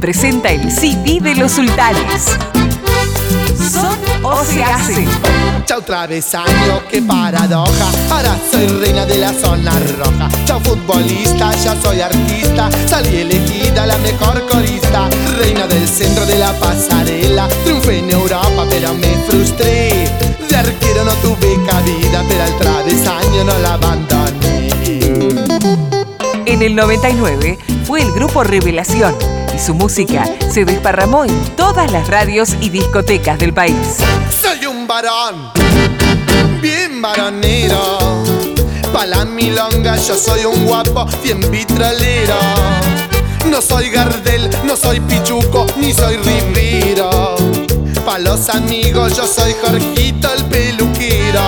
presenta el CD de los sultanes. ¿Son o se hacen? Chau travesaño, qué paradoja. Ahora soy reina de la zona roja. Chau futbolista, ya soy artista. Salí elegida la mejor corista. Reina del centro de la pasarela. Triunfé en Europa pero me frustré. De arquero no tuve cabida, pero al travesaño no la abandoné. En el 99 fue el grupo Revelación y su música se desparramó en todas las radios y discotecas del país. Soy un varón, bien varonero. Pa' la milonga yo soy un guapo, bien vitrolero. No soy Gardel, no soy Pichuco, ni soy Rivero. Pa' los amigos yo soy Jorgito el peluquero.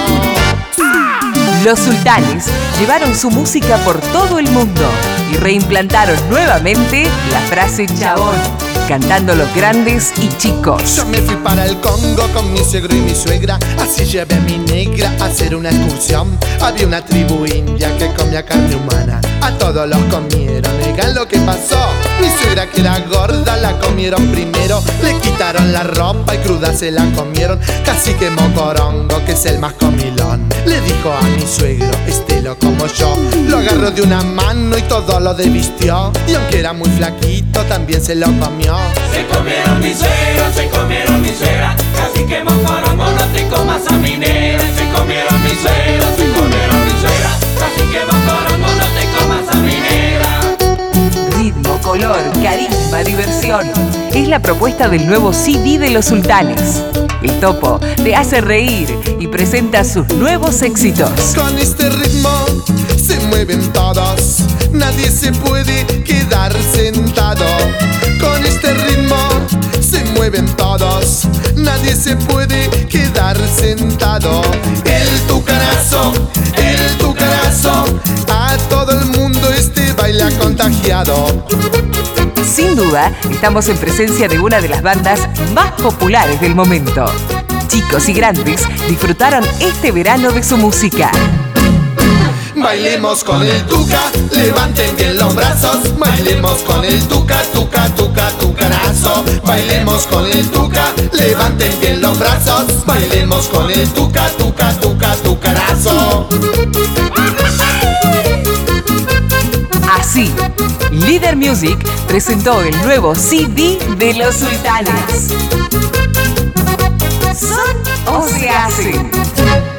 Los sultanes llevaron su música por todo el mundo y reimplantaron nuevamente la frase chabón, cantando los grandes y chicos. Yo me fui para el Congo con mi suegro y mi suegra. Así llevé a mi negra a hacer una excursión. Había una tribu india que comía carne humana. A todos los comieron, oigan lo que pasó. Mi suegra que era gorda la comieron primero. Le quitaron la ropa y cruda se la comieron. Casi que mocorongo, que es el más comilón. Le dijo a mi suegro, lo como yo. Lo agarró de una mano y todo lo desvistió. Y aunque era muy flaquito, también se lo comió. Se comieron mi suegra, casi que mocorongo, no te comas a mi negra. Se comieron mi suegra, casi que mocorongo, no te comas a mi negra. Ritmo, color, carisma, diversión. Es la propuesta del nuevo CD de los sultanes. El Topo te hace reír y presenta sus nuevos éxitos. Con este ritmo se mueven todos, nadie se puede quedar sentado. Con este ritmo se mueven todos, nadie se puede quedar sentado. El tucanazo, a todo el mundo este baile ha contagiado. Sin duda, estamos en presencia de una de las bandas más populares del momento. Chicos y grandes disfrutaron este verano de su música. Bailemos con el tuca, levanten bien los brazos. Bailemos con el tuca, tucanazo. Bailemos con el tuca, levanten bien los brazos. Bailemos con el tuca, tucanazo. Así, Líder Music presentó el nuevo CD de los sultanes. ¿Son o se hacen?